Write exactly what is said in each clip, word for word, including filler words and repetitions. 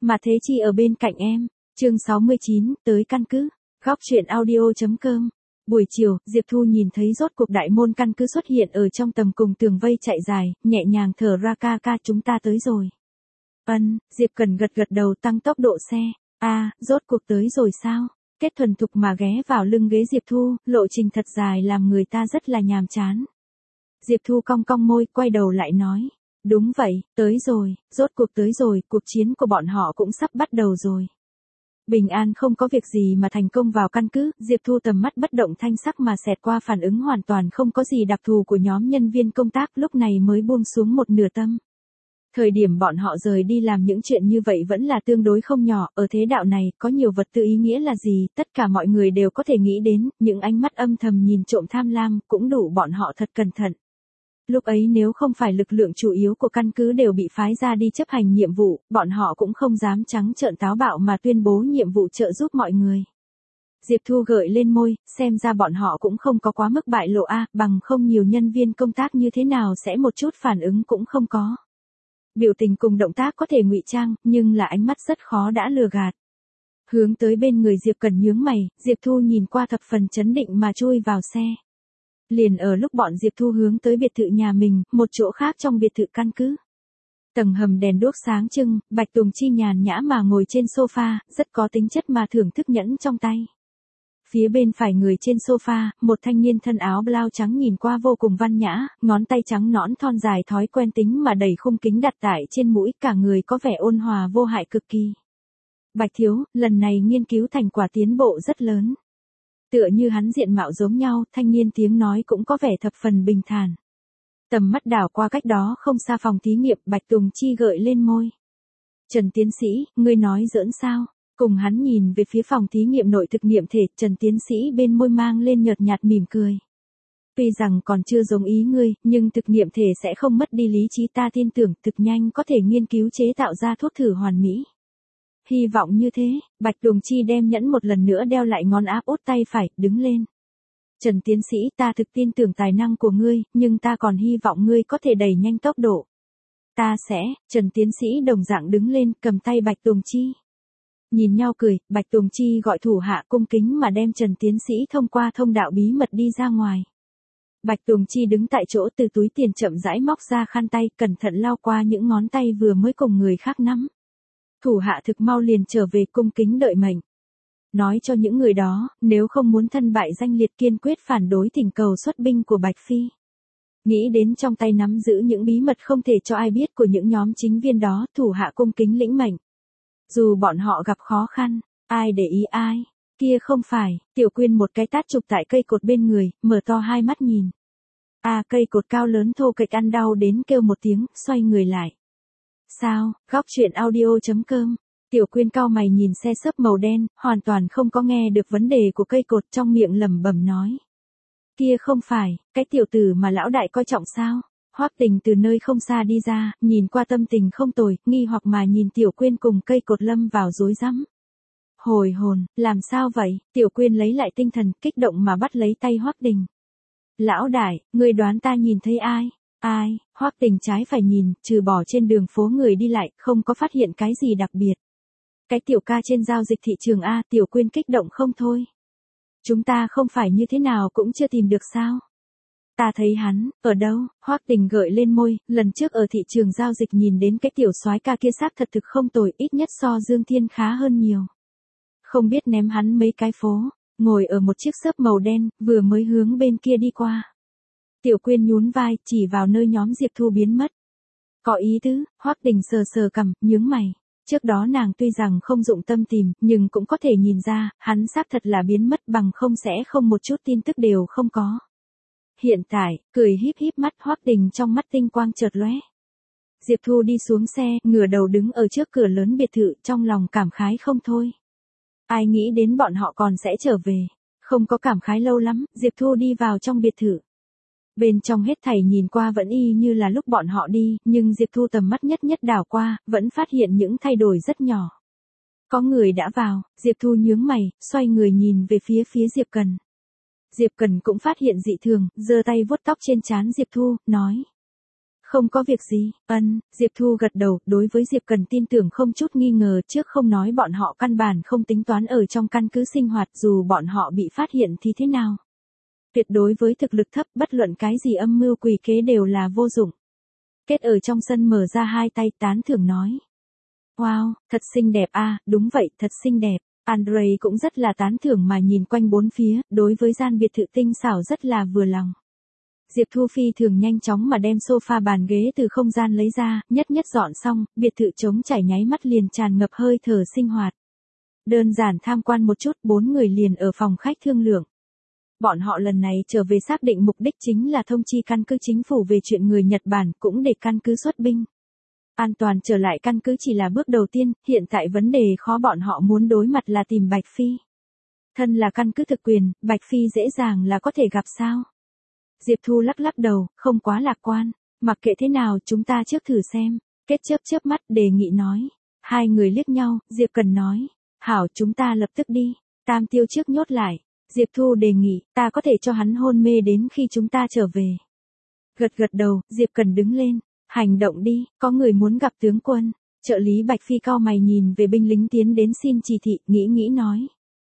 Mà Thế Chi ở bên cạnh em. Chương sáu mươi chín, tới căn cứ. Góc truyện audio chấm com. Buổi chiều, Diệp Thu nhìn thấy rốt cuộc đại môn căn cứ xuất hiện ở trong tầm cùng tường vây chạy dài, nhẹ nhàng thở ra, ca ca chúng ta tới rồi. Ân, Diệp Cần gật gật đầu tăng tốc độ xe. A, à, rốt cuộc tới rồi sao? Kết thuần thục mà ghé vào lưng ghế Diệp Thu, lộ trình thật dài làm người ta rất là nhàm chán. Diệp Thu cong cong môi, quay đầu lại nói. Đúng vậy, tới rồi, rốt cuộc tới rồi, cuộc chiến của bọn họ cũng sắp bắt đầu rồi. Bình an không có việc gì mà thành công vào căn cứ, Diệp Thu tầm mắt bất động thanh sắc mà xẹt qua phản ứng hoàn toàn không có gì đặc thù của nhóm nhân viên công tác, lúc này mới buông xuống một nửa tâm. Thời điểm bọn họ rời đi làm những chuyện như vậy vẫn là tương đối không nhỏ, ở thế đạo này, có nhiều vật tư ý nghĩa là gì, tất cả mọi người đều có thể nghĩ đến, những ánh mắt âm thầm nhìn trộm tham lam, cũng đủ bọn họ thật cẩn thận. Lúc ấy nếu không phải lực lượng chủ yếu của căn cứ đều bị phái ra đi chấp hành nhiệm vụ, bọn họ cũng không dám trắng trợn táo bạo mà tuyên bố nhiệm vụ trợ giúp mọi người. Diệp Thu gợi lên môi, xem ra bọn họ cũng không có quá mức bại lộ a, bằng không nhiều nhân viên công tác như thế nào sẽ một chút phản ứng cũng không có. Biểu tình cùng động tác có thể ngụy trang, nhưng là ánh mắt rất khó đã lừa gạt. Hướng tới bên người Diệp Cần nhướng mày, Diệp Thu nhìn qua thập phần chấn định mà chui vào xe. Liền ở lúc bọn Diệp Thu hướng tới biệt thự nhà mình, một chỗ khác trong biệt thự căn cứ. Tầng hầm đèn đuốc sáng trưng, Bạch Tùng Chi nhàn nhã mà ngồi trên sofa, rất có tính chất mà thưởng thức nhẫn trong tay. Phía bên phải người trên sofa, một thanh niên thân áo blau trắng nhìn qua vô cùng văn nhã, ngón tay trắng nõn thon dài thói quen tính mà đầy khung kính đặt tại trên mũi, cả người có vẻ ôn hòa vô hại cực kỳ. Bạch thiếu, lần này nghiên cứu thành quả tiến bộ rất lớn. Tựa như hắn diện mạo giống nhau, thanh niên tiếng nói cũng có vẻ thập phần bình thản. Tầm mắt đảo qua cách đó không xa phòng thí nghiệm, Bạch Tùng Chi gợi lên môi. Trần tiến sĩ, ngươi nói giỡn sao? Cùng hắn nhìn về phía phòng thí nghiệm nội thực nghiệm thể, Trần tiến sĩ bên môi mang lên nhợt nhạt mỉm cười. Tuy rằng còn chưa giống ý ngươi, nhưng thực nghiệm thể sẽ không mất đi lý trí, ta tin tưởng thực nhanh có thể nghiên cứu chế tạo ra thuốc thử hoàn mỹ. Hy vọng như thế, Bạch Tùng Chi đem nhẫn một lần nữa đeo lại ngón áp út tay phải, đứng lên. Trần tiến sĩ, ta thực tin tưởng tài năng của ngươi, nhưng ta còn hy vọng ngươi có thể đẩy nhanh tốc độ. Ta sẽ, Trần tiến sĩ đồng dạng đứng lên, cầm tay Bạch Tùng Chi. Nhìn nhau cười, Bạch Tùng Chi gọi thủ hạ cung kính mà đem Trần tiến sĩ thông qua thông đạo bí mật đi ra ngoài. Bạch Tùng Chi đứng tại chỗ, từ túi tiền chậm rãi móc ra khăn tay, cẩn thận lau qua những ngón tay vừa mới cùng người khác nắm. Thủ hạ thực mau liền trở về cung kính đợi mệnh. Nói cho những người đó, nếu không muốn thân bại danh liệt kiên quyết phản đối thỉnh cầu xuất binh của Bạch Phi. Nghĩ đến trong tay nắm giữ những bí mật không thể cho ai biết của những nhóm chính viên đó, thủ hạ cung kính lĩnh mệnh. Dù bọn họ gặp khó khăn, ai để ý ai, kia không phải, Tiểu Quyên một cái tát chụp tại cây cột bên người, mở to hai mắt nhìn. A à, cây cột cao lớn thô kệch ăn đau đến kêu một tiếng, xoay người lại. Sao, góc truyện audio chấm com. Tiểu Quyên cau mày nhìn xe xốp màu đen, hoàn toàn không có nghe được vấn đề của cây cột, trong miệng lẩm bẩm nói. Kia không phải, cái tiểu tử mà lão đại coi trọng sao? Hoắc Tình từ nơi không xa đi ra, nhìn qua tâm tình không tồi, nghi hoặc mà nhìn Tiểu Quyên cùng cây cột lâm vào rối rắm. Hồi hồn, làm sao vậy? Tiểu Quyên lấy lại tinh thần, kích động mà bắt lấy tay Hoắc Tình. Lão đại, ngươi đoán ta nhìn thấy ai? Ai? Hoắc Tình trái phải nhìn, trừ bỏ trên đường phố người đi lại, không có phát hiện cái gì đặc biệt. Cái tiểu ca trên giao dịch thị trường A, Tiểu Quyên kích động không thôi. Chúng ta không phải như thế nào cũng chưa tìm được sao? Ta thấy hắn, ở đâu? Hoắc Tình gợi lên môi, lần trước ở thị trường giao dịch nhìn đến cái tiểu soái ca kia xác thật thực không tồi, ít nhất so Dương Thiên khá hơn nhiều. Không biết ném hắn mấy cái phố, ngồi ở một chiếc xốp màu đen, vừa mới hướng bên kia đi qua. Tiểu Quyên nhún vai, chỉ vào nơi nhóm Diệp Thu biến mất. Có ý tứ, Hoắc Tình sờ sờ cằm, nhướng mày. Trước đó nàng tuy rằng không dụng tâm tìm, nhưng cũng có thể nhìn ra, hắn xác thật là biến mất, bằng không sẽ không một chút tin tức đều không có. Hiện tại, cười híp híp mắt, Hoắc Tình trong mắt tinh quang chợt lóe. Diệp Thu đi xuống xe, ngửa đầu đứng ở trước cửa lớn biệt thự, trong lòng cảm khái không thôi. Ai nghĩ đến bọn họ còn sẽ trở về. Không có cảm khái lâu lắm, Diệp Thu đi vào trong biệt thự. Bên trong hết thảy nhìn qua vẫn y như là lúc bọn họ đi, nhưng Diệp Thu tầm mắt nhất nhất đảo qua, vẫn phát hiện những thay đổi rất nhỏ. Có người đã vào, Diệp Thu nhướng mày, xoay người nhìn về phía phía Diệp Cần. Diệp Cần cũng phát hiện dị thường, giơ tay vuốt tóc trên trán Diệp Thu, nói. Không có việc gì, ân, Diệp Thu gật đầu, đối với Diệp Cần tin tưởng không chút nghi ngờ, trước không nói bọn họ căn bản không tính toán ở trong căn cứ sinh hoạt, dù bọn họ bị phát hiện thì thế nào. Tuyệt đối với thực lực thấp, bất luận cái gì âm mưu quỷ kế đều là vô dụng. Kết ở trong sân mở ra hai tay tán thưởng nói. Wow, thật xinh đẹp a, đúng vậy, thật xinh đẹp. Andre cũng rất là tán thưởng mà nhìn quanh bốn phía, đối với gian biệt thự tinh xảo rất là vừa lòng. Diệp Thu phi thường nhanh chóng mà đem sofa bàn ghế từ không gian lấy ra, nhất nhất dọn xong, biệt thự trống trải nháy mắt liền tràn ngập hơi thở sinh hoạt. Đơn giản tham quan một chút, bốn người liền ở phòng khách thương lượng. Bọn họ lần này trở về xác định mục đích chính là thông chi căn cứ chính phủ về chuyện người Nhật Bản, cũng để căn cứ xuất binh. An toàn trở lại căn cứ chỉ là bước đầu tiên, hiện tại vấn đề khó bọn họ muốn đối mặt là tìm Bạch Phi. Thân là căn cứ thực quyền, Bạch Phi dễ dàng là có thể gặp sao? Diệp Thu lắc lắc đầu, không quá lạc quan, mặc kệ thế nào chúng ta trước thử xem, kết chớp chớp mắt đề nghị nói. Hai người liếc nhau, Diệp Cần nói, hảo chúng ta lập tức đi, Tam Tiêu trước nhốt lại. Diệp Thu đề nghị, ta có thể cho hắn hôn mê đến khi chúng ta trở về. Gật gật đầu, Diệp Cần đứng lên, hành động đi, có người muốn gặp tướng quân. Trợ lý Bạch Phi cau mày nhìn về binh lính tiến đến xin chỉ thị, nghĩ nghĩ nói.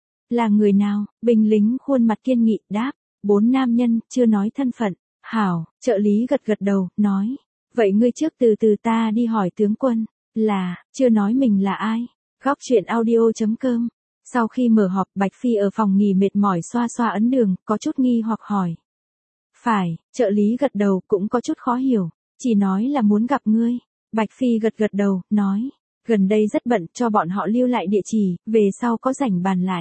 Là người nào? Binh lính khuôn mặt kiên nghị, đáp, bốn nam nhân, chưa nói thân phận. Hảo, trợ lý gật gật đầu, nói. Vậy ngươi trước từ từ ta đi hỏi tướng quân, là, chưa nói mình là ai. Góc truyện audio chấm com. Sau khi mở họp, Bạch Phi ở phòng nghỉ mệt mỏi xoa xoa ấn đường, có chút nghi hoặc hỏi. Phải, trợ lý gật đầu cũng có chút khó hiểu, chỉ nói là muốn gặp ngươi. Bạch Phi gật gật đầu, nói, gần đây rất bận cho bọn họ lưu lại địa chỉ, về sau có rảnh bàn lại.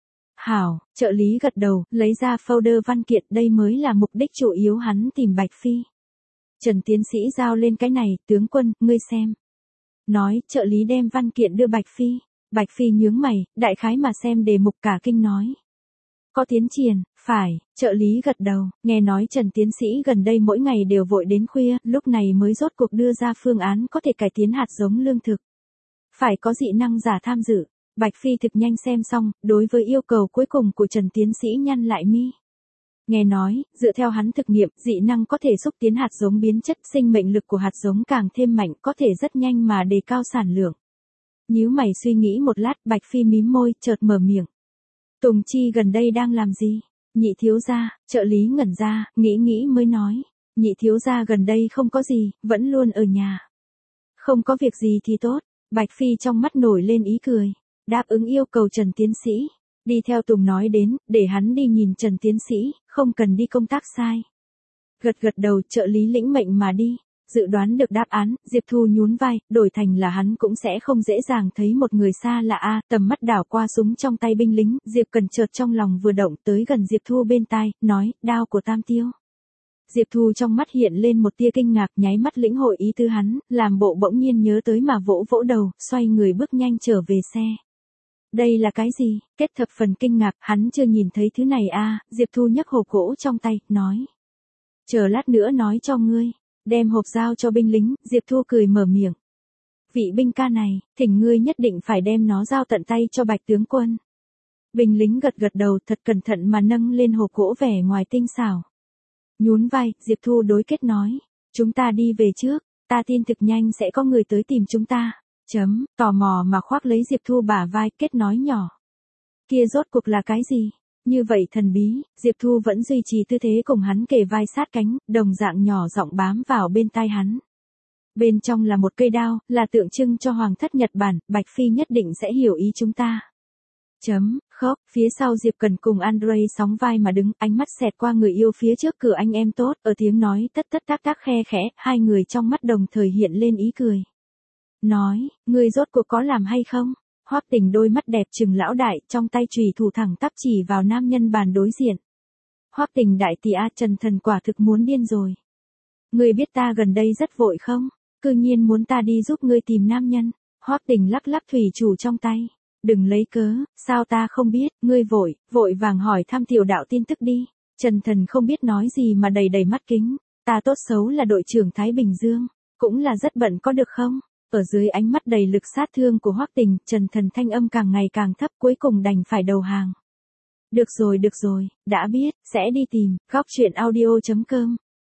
Hảo, trợ lý gật đầu, lấy ra folder văn kiện, đây mới là mục đích chủ yếu hắn tìm Bạch Phi. Trần tiến sĩ giao lên cái này, tướng quân, ngươi xem. Nói, trợ lý đem văn kiện đưa Bạch Phi. Bạch Phi nhướng mày, đại khái mà xem đề mục cả kinh nói. Có tiến triển, phải, trợ lý gật đầu, nghe nói Trần tiến sĩ gần đây mỗi ngày đều vội đến khuya, lúc này mới rốt cuộc đưa ra phương án có thể cải tiến hạt giống lương thực. Phải có dị năng giả tham dự. Bạch Phi thực nhanh xem xong, đối với yêu cầu cuối cùng của Trần tiến sĩ nhăn lại mi. Nghe nói, dựa theo hắn thực nghiệm, dị năng có thể xúc tiến hạt giống biến chất, sinh mệnh lực của hạt giống càng thêm mạnh, có thể rất nhanh mà đề cao sản lượng. Nhíu mày suy nghĩ một lát, Bạch Phi mím môi, chợt mở miệng. Tùng Chi gần đây đang làm gì? Nhị thiếu gia, trợ lý ngẩn ra, nghĩ nghĩ mới nói. Nhị thiếu gia gần đây không có gì, vẫn luôn ở nhà. Không có việc gì thì tốt. Bạch Phi trong mắt nổi lên ý cười. Đáp ứng yêu cầu Trần tiến sĩ. Đi theo Tùng nói đến, để hắn đi nhìn Trần tiến sĩ, không cần đi công tác sai. Gật gật đầu, trợ lý lĩnh mệnh mà đi. Dự đoán được đáp án, Diệp Thu nhún vai, đổi thành là hắn cũng sẽ không dễ dàng thấy một người xa lạ a. Tầm mắt đảo qua súng trong tay binh lính, Diệp Cần chợt trong lòng vừa động, tới gần Diệp Thu bên tai, nói, đao của Tam Tiêu. Diệp Thu trong mắt hiện lên một tia kinh ngạc, nháy mắt lĩnh hội ý tư hắn, làm bộ bỗng nhiên nhớ tới mà vỗ vỗ đầu, xoay người bước nhanh trở về xe. Đây là cái gì? Kết thập phần kinh ngạc, hắn chưa nhìn thấy thứ này a. Diệp Thu nhấc hộp gỗ trong tay, nói. Chờ lát nữa nói cho ngươi. Đem hộp giao cho binh lính, Diệp Thu cười mở miệng. Vị binh ca này, thỉnh ngươi nhất định phải đem nó giao tận tay cho Bạch tướng quân. Binh lính gật gật đầu, thật cẩn thận mà nâng lên hộp gỗ vẻ ngoài tinh xảo. Nhún vai, Diệp Thu đối kết nói. Chúng ta đi về trước, ta tin thực nhanh sẽ có người tới tìm chúng ta. Chấm, tò mò mà khoác lấy Diệp Thu bả vai, kết nói nhỏ. Kia rốt cuộc là cái gì? Như vậy thần bí, Diệp Thu vẫn duy trì tư thế cùng hắn kề vai sát cánh, đồng dạng nhỏ giọng bám vào bên tai hắn. Bên trong là một cây đao, là tượng trưng cho Hoàng thất Nhật Bản, Bạch Phi nhất định sẽ hiểu ý chúng ta. Chấm, khóc, phía sau Diệp Cần cùng Andre sóng vai mà đứng, ánh mắt xẹt qua người yêu phía trước cửa anh em tốt, ở tiếng nói tất tất tác tác khe khẽ, hai người trong mắt đồng thời hiện lên ý cười. Nói, ngươi rốt cuộc có làm hay không? Hoắc Tình đôi mắt đẹp trừng lão đại, trong tay chùy thủ thẳng tắp chỉ vào nam nhân bàn đối diện. Hoắc Tình đại tỷ a, Trần Thần quả thực muốn điên rồi. Ngươi biết ta gần đây rất vội không? Cư nhiên muốn ta đi giúp ngươi tìm nam nhân. Hoắc Tình lắc lắc thủy chủ trong tay. Đừng lấy cớ, sao ta không biết, ngươi vội, vội vàng hỏi thăm tiểu đạo tin tức đi. Trần Thần không biết nói gì mà đầy đầy mắt kính. Ta tốt xấu là đội trưởng Thái Bình Dương, cũng là rất bận có được không? Ở dưới ánh mắt đầy lực sát thương của Hoắc Tình, Trần Thần thanh âm càng ngày càng thấp, cuối cùng đành phải đầu hàng. Được rồi được rồi, đã biết, sẽ đi tìm. Góc truyện audio chấm com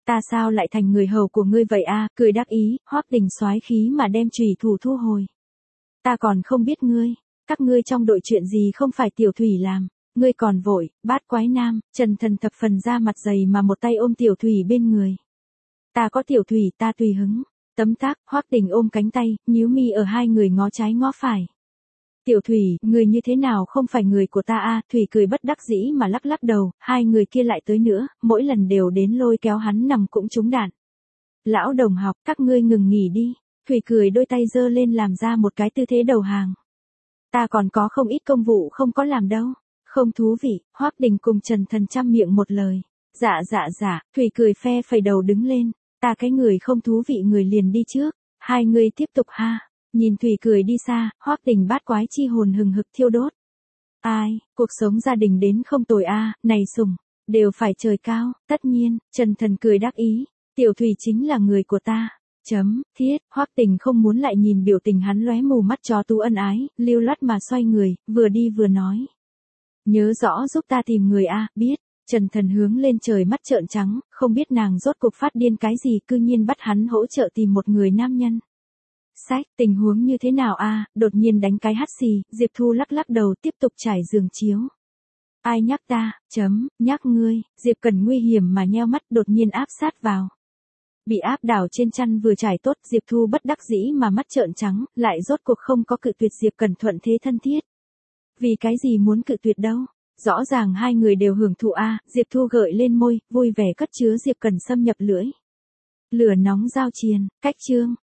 Ta sao lại thành người hầu của ngươi vậy a? Cười đắc ý, Hoắc Đình soái khí mà đem chùy thủ thu hồi. Ta còn không biết ngươi, các ngươi trong đội chuyện gì không phải Tiểu Thủy làm, ngươi còn vội, bát quái nam, Trần Thần thập phần ra mặt dày mà một tay ôm Tiểu Thủy bên người. Ta có Tiểu Thủy ta tùy hứng. Tấm tắc, Hoắc Đình ôm cánh tay, nhíu mi ở hai người ngó trái ngó phải. Tiểu Thủy, người như thế nào không phải người của ta a? Thủy cười bất đắc dĩ mà lắc lắc đầu, hai người kia lại tới nữa, mỗi lần đều đến lôi kéo hắn nằm cũng trúng đạn. Lão đồng học, các ngươi ngừng nghỉ đi. Thủy cười đôi tay giơ lên làm ra một cái tư thế đầu hàng. Ta còn có không ít công vụ không có làm đâu. Không thú vị, Hoắc Đình cùng Trần Thần chăm miệng một lời. Dạ dạ dạ, Thủy cười phe phẩy đầu đứng lên. Ta cái người không thú vị người liền đi trước. Hai người tiếp tục ha. Nhìn Thủy cười đi xa, Hoắc Đình bát quái chi hồn hừng hực thiêu đốt. Ai, cuộc sống gia đình đến không tồi a, này sủng, đều phải trời cao, tất nhiên, Trần Thần cười đắc ý, Tiểu Thủy chính là người của ta. Chấm, thiết, Hoắc Đình không muốn lại nhìn biểu tình hắn lóe mù mắt chó tú ân ái, lưu loát mà xoay người, vừa đi vừa nói. Nhớ rõ giúp ta tìm người a, biết. Trần Thần hướng lên trời mắt trợn trắng, không biết nàng rốt cuộc phát điên cái gì cư nhiên bắt hắn hỗ trợ tìm một người nam nhân. Sách, tình huống như thế nào a? Đột nhiên đánh cái hắt xì, Diệp Thu lắc lắc đầu tiếp tục trải giường chiếu. Ai nhắc ta, chấm, nhắc ngươi, Diệp Cần nguy hiểm mà nheo mắt đột nhiên áp sát vào. Bị áp đảo trên chăn vừa trải tốt, Diệp Thu bất đắc dĩ mà mắt trợn trắng, lại rốt cuộc không có cự tuyệt Diệp Cần thuận thế thân thiết. Vì cái gì muốn cự tuyệt đâu? Rõ ràng hai người đều hưởng thụ a, Diệp Thu gợi lên môi, vui vẻ cất chứa Diệp Cần xâm nhập lưỡi. Lửa nóng giao triền, cách chương.